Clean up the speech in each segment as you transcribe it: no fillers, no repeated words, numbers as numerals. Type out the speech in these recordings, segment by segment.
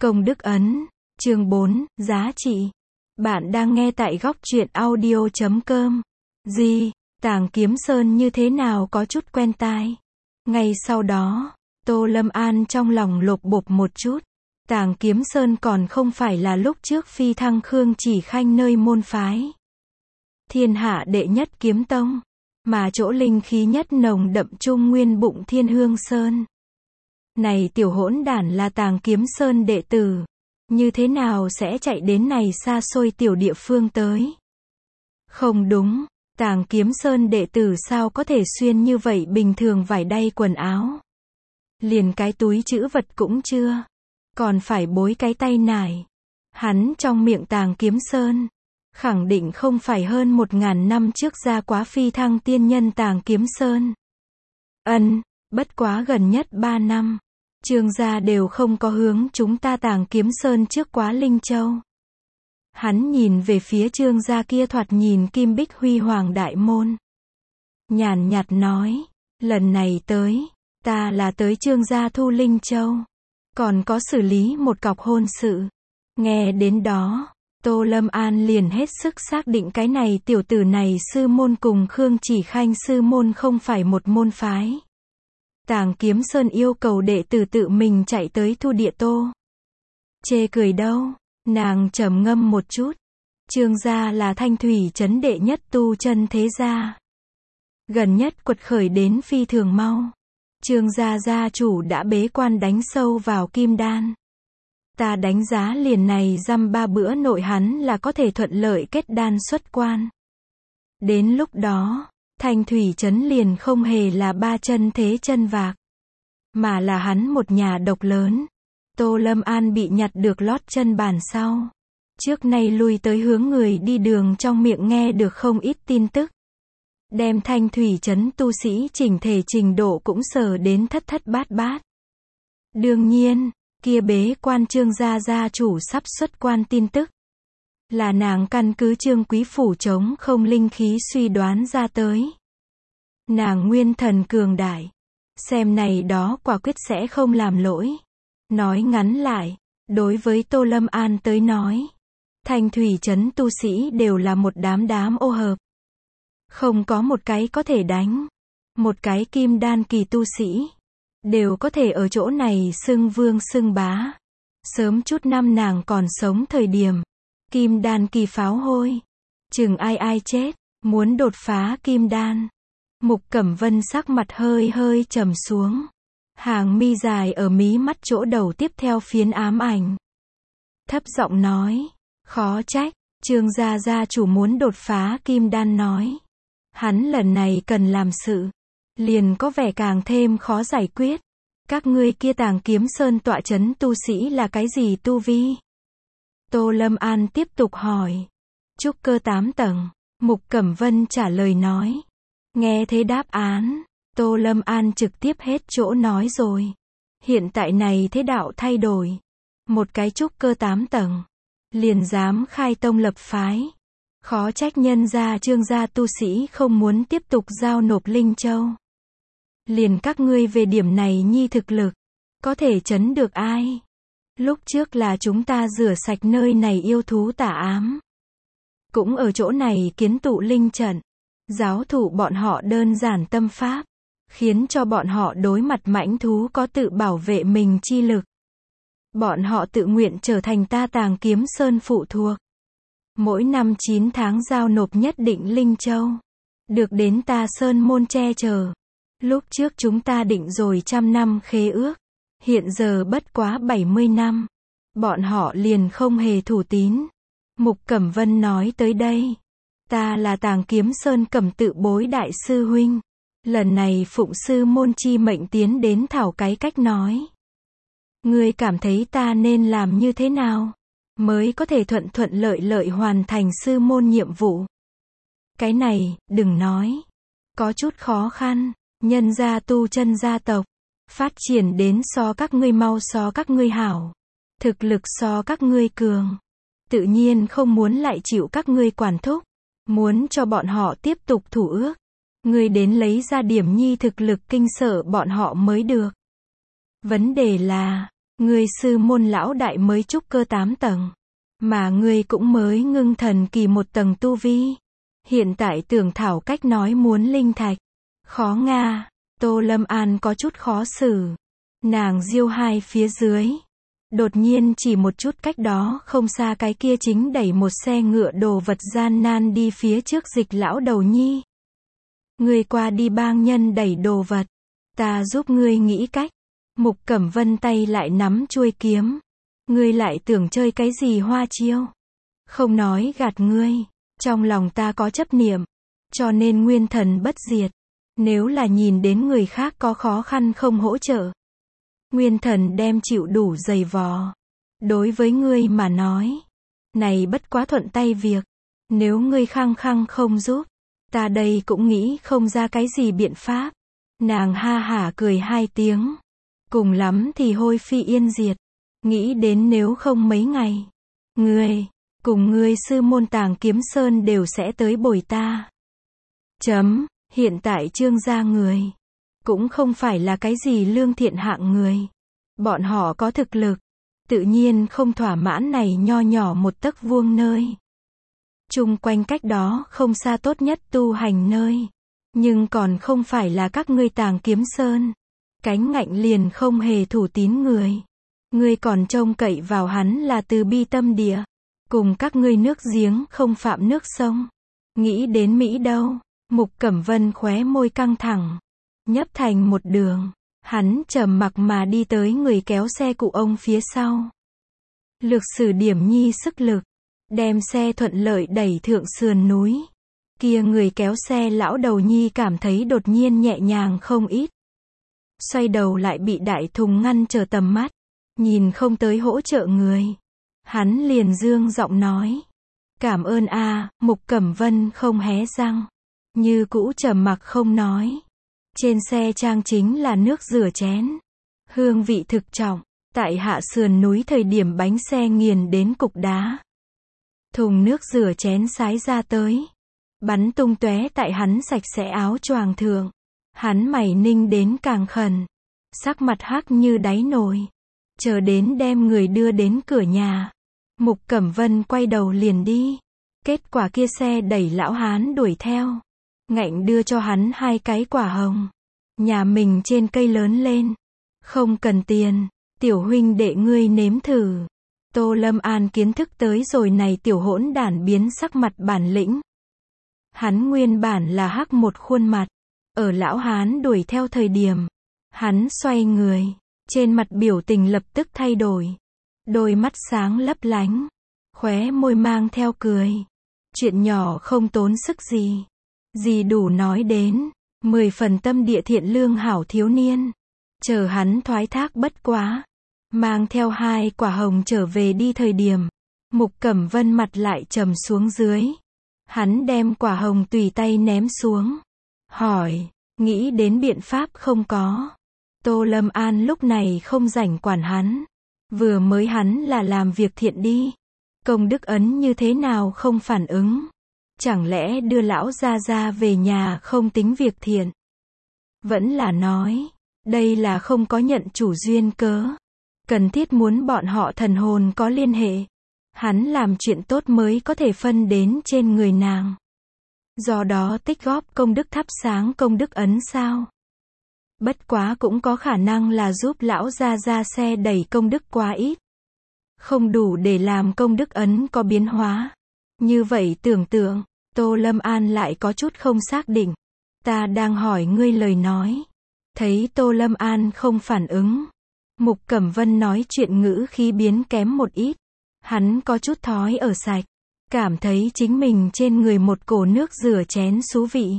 Công đức ấn, chương 4, giá trị. Bạn đang nghe tại góc truyện audio.com. Tàng Kiếm Sơn như thế nào có chút quen tai. Ngay sau đó, Tô Lâm An trong lòng lột bột một chút. Tàng Kiếm Sơn còn không phải là lúc trước phi thăng Khương Chỉ Khanh nơi môn phái. Thiên hạ đệ nhất kiếm tông, mà chỗ linh khí nhất nồng đậm trung nguyên bụng Thiên Hương Sơn. Này tiểu hỗn đản là Tàng Kiếm Sơn đệ tử, như thế nào sẽ chạy đến này xa xôi tiểu địa phương tới? Không đúng, Tàng Kiếm Sơn đệ tử sao có thể xuyên như vậy bình thường vải đay quần áo? Liền cái túi trữ vật cũng chưa, còn phải bối cái tay nải. Hắn trong miệng Tàng Kiếm Sơn, khẳng định không phải hơn 1000 năm trước ra quá phi thăng tiên nhân Tàng Kiếm Sơn. Bất quá gần nhất 3 năm, Trương gia đều không có hướng chúng ta Tàng Kiếm Sơn trước quá Linh Châu. Hắn nhìn về phía Trương gia kia thoạt nhìn kim bích huy hoàng đại môn. Nhàn nhạt nói, lần này tới, ta là tới Trương gia thu Linh Châu. Còn có xử lý một cọc hôn sự. Nghe đến đó, Tô Lâm An liền hết sức xác định cái này tiểu tử này sư môn cùng Khương Chỉ Khanh sư môn không phải một môn phái. Tàng Kiếm Sơn yêu cầu đệ tử tự mình chạy tới thu địa tô. Chê cười đâu, nàng trầm ngâm một chút. Trương gia là Thanh Thủy trấn đệ nhất tu chân thế gia. Gần nhất quật khởi đến phi thường mau. Trương gia gia chủ đã bế quan đánh sâu vào kim đan. Ta đánh giá liền này dăm 3 bữa nội hắn là có thể thuận lợi kết đan xuất quan. Đến lúc đó, Thanh Thủy trấn liền không hề là 3 chân thế chân vạc, mà là hắn một nhà độc lớn. Tô Lâm An bị nhặt được lót chân bàn sau. Trước nay lui tới hướng người đi đường trong miệng nghe được không ít tin tức. Đem Thanh Thủy trấn tu sĩ chỉnh thể trình độ cũng sờ đến thất thất bát bát. Đương nhiên, kia bế quan Trương gia gia chủ sắp xuất quan tin tức, là nàng căn cứ Trương quý phủ chống không linh khí suy đoán ra tới. Nàng nguyên thần cường đại, xem này đó quả quyết sẽ không làm lỗi. Nói ngắn lại, đối với Tô Lâm An tới nói, Thanh Thủy trấn tu sĩ đều là một đám ô hợp. Không có một cái có thể đánh. Một cái kim đan kỳ tu sĩ, đều có thể ở chỗ này xưng vương xưng bá. Sớm chút năm nàng còn sống thời điểm, kim đan kỳ pháo hôi, chừng ai chết, muốn đột phá kim đan. Mục Cẩm Vân sắc mặt hơi trầm xuống. Hàng mi dài ở mí mắt chỗ đầu tiếp theo phiến ám ảnh. Thấp giọng nói, khó trách, Trương gia gia chủ muốn đột phá kim đan nói. Hắn lần này cần làm sự, liền có vẻ càng thêm khó giải quyết. Các ngươi kia Tàng Kiếm Sơn tọa trấn tu sĩ là cái gì tu vi? Tô Lâm An tiếp tục hỏi. Trúc cơ 8 tầng, Mục Cẩm Vân trả lời nói. Nghe thế đáp án, Tô Lâm An trực tiếp hết chỗ nói rồi. Hiện tại này thế đạo thay đổi. Một cái trúc cơ 8 tầng, liền dám khai tông lập phái. Khó trách nhân gia Trương gia tu sĩ không muốn tiếp tục giao nộp Linh Châu. Liền các ngươi về điểm này nhi thực lực, có thể trấn được ai? Lúc trước là chúng ta rửa sạch nơi này yêu thú tà ám. Cũng ở chỗ này kiến tụ linh trận, giáo thụ bọn họ đơn giản tâm pháp, khiến cho bọn họ đối mặt mãnh thú có tự bảo vệ mình chi lực. Bọn họ tự nguyện trở thành ta Tàng Kiếm Sơn phụ thuộc. Mỗi năm 9 tháng giao nộp nhất định Linh Châu, được đến ta Sơn môn che chở. Lúc trước chúng ta định rồi 100 năm khế ước, hiện giờ bất quá 70 năm. Bọn họ liền không hề thủ tín. Mục Cẩm Vân nói tới đây. Ta là Tàng Kiếm Sơn Cẩm tự bối đại sư huynh. Lần này phụng sư môn chi mệnh tiến đến thảo cái cách nói. Ngươi cảm thấy ta nên làm như thế nào, mới có thể thuận lợi hoàn thành sư môn nhiệm vụ? Cái này, đừng nói. Có chút khó khăn. Nhân gia tu chân gia tộc, phát triển đến so các ngươi mau so các ngươi hảo. Thực lực so các ngươi cường. Tự nhiên không muốn lại chịu các ngươi quản thúc. Muốn cho bọn họ tiếp tục thủ ước. Ngươi đến lấy ra điểm nhi thực lực kinh sợ bọn họ mới được. Vấn đề là, Ngươi sư môn lão đại mới trúc cơ 8 tầng. Mà ngươi cũng mới ngưng thần kỳ 1 tầng tu vi. Hiện tại tưởng thảo cách nói muốn linh thạch. Khó nga. Tô Lâm An có chút khó xử. Nàng diêu hai phía dưới. Đột nhiên chỉ một chút cách đó không xa cái kia chính đẩy một xe ngựa đồ vật gian nan đi phía trước Dịch lão đầu nhi. Ngươi qua đi bang nhân đẩy đồ vật. Ta giúp ngươi nghĩ cách. Mục Cẩm Vân tay lại nắm chuôi kiếm. Ngươi lại tưởng chơi cái gì hoa chiêu. Không nói gạt ngươi. Trong lòng ta có chấp niệm. Cho nên nguyên thần bất diệt. Nếu là nhìn đến người khác có khó khăn không hỗ trợ. Nguyên thần đem chịu đủ dày vò. Đối với ngươi mà nói. Này bất quá thuận tay việc. Nếu ngươi khăng khăng không giúp. Ta đây cũng nghĩ không ra cái gì biện pháp. Nàng ha hả cười 2 tiếng. Cùng lắm thì hôi phi yên diệt. Nghĩ đến nếu không mấy ngày. Ngươi, cùng ngươi sư môn Tàng Kiếm Sơn đều sẽ tới bồi ta. Hiện tại Trương gia người. Cũng không phải là cái gì lương thiện hạng người. Bọn họ có thực lực. Tự nhiên không thỏa mãn này nho nhỏ 1 tấc vuông nơi. Chung quanh cách đó không xa tốt nhất tu hành nơi. Nhưng còn không phải là các ngươi Tàng Kiếm Sơn. Cánh ngạnh liền không hề thủ tín người. Ngươi còn trông cậy vào hắn là từ bi tâm địa. Cùng các ngươi nước giếng không phạm nước sông. Nghĩ đến Mỹ đâu. Mục Cẩm Vân khóe môi căng thẳng. Nhấp thành một đường. Hắn trầm mặc mà đi tới người kéo xe cụ ông phía sau. Lược sử điểm nhi sức lực. Đem xe thuận lợi đẩy thượng sườn núi. Kia người kéo xe lão đầu nhi cảm thấy đột nhiên nhẹ nhàng không ít. Xoay đầu lại bị đại thùng ngăn trở tầm mắt. Nhìn không tới hỗ trợ người. Hắn liền dương giọng nói. Cảm ơn a. Mục Cẩm Vân không hé răng. Như cũ trầm mặc không nói. Trên xe trang chính là nước rửa chén. Hương vị thực trọng. Tại hạ sườn núi thời điểm bánh xe nghiền đến cục đá. Thùng nước rửa chén sái ra tới. Bắn tung tóe tại hắn sạch sẽ áo choàng thượng. Hắn mày ninh đến càng khẩn. Sắc mặt hắc như đáy nồi. Chờ đến đem người đưa đến cửa nhà. Mục Cẩm Vân quay đầu liền đi. Kết quả kia xe đẩy lão hán đuổi theo. Ngạnh đưa cho hắn 2 cái quả hồng. Nhà mình trên cây lớn lên. Không cần tiền. Tiểu huynh đệ ngươi nếm thử. Tô Lâm An kiến thức tới rồi này tiểu hỗn đản biến sắc mặt bản lĩnh. Hắn nguyên bản là hắc một khuôn mặt. Ở lão hán đuổi theo thời điểm. Hắn xoay người. Trên mặt biểu tình lập tức thay đổi. Đôi mắt sáng lấp lánh. Khóe môi mang theo cười. Chuyện nhỏ không tốn sức gì. Gì đủ nói đến. 10 phần tâm địa thiện lương hảo thiếu niên. Chờ hắn thoái thác bất quá. Mang theo 2 quả hồng trở về đi thời điểm. Mục Cẩm Vân mặt lại trầm xuống dưới. Hắn đem quả hồng tùy tay ném xuống. Hỏi. Nghĩ đến biện pháp không có. Tô Lâm An lúc này không rảnh quản hắn. Vừa mới hắn là làm việc thiện đi. Công đức ấn như thế nào không phản ứng. Chẳng lẽ đưa lão gia gia về nhà không tính việc thiện. Vẫn là nói. Đây là không có nhận chủ duyên cớ. Cần thiết muốn bọn họ thần hồn có liên hệ. Hắn làm chuyện tốt mới có thể phân đến trên người nàng. Do đó tích góp công đức thắp sáng công đức ấn sao. Bất quá cũng có khả năng là giúp lão gia gia xe đẩy công đức quá ít. Không đủ để làm công đức ấn có biến hóa. Như vậy tưởng tượng, Tô Lâm An lại có chút không xác định. Ta đang hỏi ngươi lời nói. Thấy Tô Lâm An không phản ứng. Mục Cẩm Vân nói chuyện ngữ khí biến kém một ít. Hắn có chút thói ở sạch. Cảm thấy chính mình trên người một cổ nước rửa chén xú vị.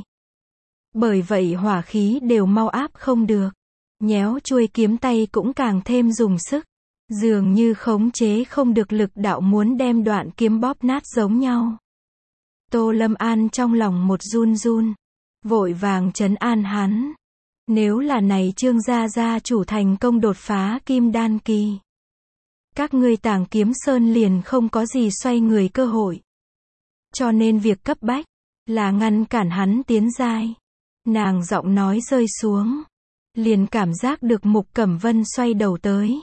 Bởi vậy hỏa khí đều mau áp không được. Nhéo chuôi kiếm tay cũng càng thêm dùng sức. Dường như khống chế không được lực đạo muốn đem đoạn kiếm bóp nát giống nhau. Tô Lâm An trong lòng một run run. Vội vàng trấn an hắn. Nếu là này Trương gia gia chủ thành công đột phá kim đan kỳ. Các ngươi Tàng Kiếm Sơn liền không có gì xoay người cơ hội. Cho nên việc cấp bách là ngăn cản hắn tiến giai. Nàng giọng nói rơi xuống. Liền cảm giác được Mục Cẩm Vân xoay đầu tới.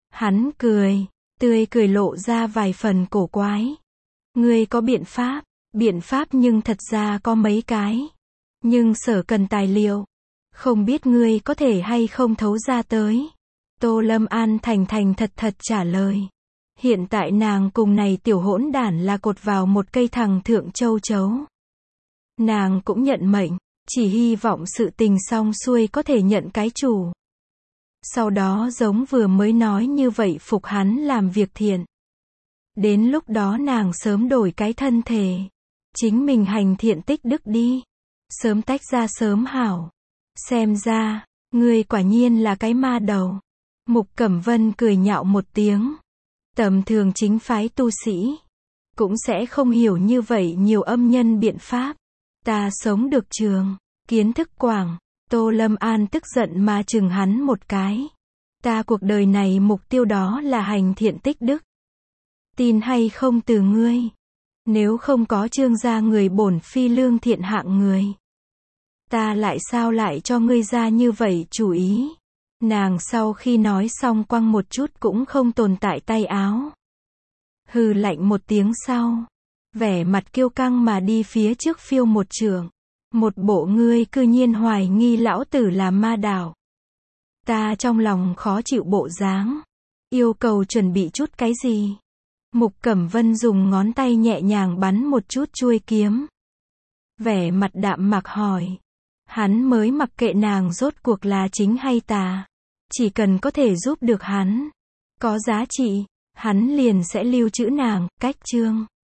Hắn cười, tươi cười lộ ra vài phần cổ quái. Ngươi có biện pháp nhưng thật ra có mấy cái. Nhưng sở cần tài liệu. Không biết ngươi có thể hay không thấu ra tới. Tô Lâm An thành thành thật thật trả lời. Hiện tại nàng cùng này tiểu hỗn đản là cột vào một cây thằng thượng châu chấu. Nàng cũng nhận mệnh, chỉ hy vọng sự tình xong xuôi có thể nhận cái chủ. Sau đó giống vừa mới nói như vậy phục hắn làm việc thiện. Đến lúc đó nàng sớm đổi cái thân thể. Chính mình hành thiện tích đức đi. Sớm tách ra sớm hảo. Xem ra, ngươi quả nhiên là cái ma đầu. Mục Cẩm Vân cười nhạo một tiếng. Tầm thường chính phái tu sĩ. Cũng sẽ không hiểu như vậy nhiều âm nhân biện pháp. Ta sống được trường, kiến thức quảng. Tô Lâm An tức giận mà chừng hắn một cái. Ta cuộc đời này mục tiêu đó là hành thiện tích đức. Tin hay không từ ngươi. Nếu không có Trương gia người bổn phi lương thiện hạng người. Ta lại sao lại cho ngươi ra như vậy chủ ý. Nàng sau khi nói xong quăng một chút cũng không tồn tại tay áo. Hừ lạnh một tiếng sau. Vẻ mặt kiêu căng mà đi phía trước phiêu một trường. Một bộ ngươi cư nhiên hoài nghi lão tử là ma đạo. Ta trong lòng khó chịu bộ dáng. Yêu cầu chuẩn bị chút cái gì? Mục Cẩm Vân dùng ngón tay nhẹ nhàng bắn một chút chuôi kiếm. Vẻ mặt đạm mạc hỏi. Hắn mới mặc kệ nàng rốt cuộc là chính hay tà. Chỉ cần có thể giúp được hắn. Có giá trị. Hắn liền sẽ lưu trữ nàng. Cách chương.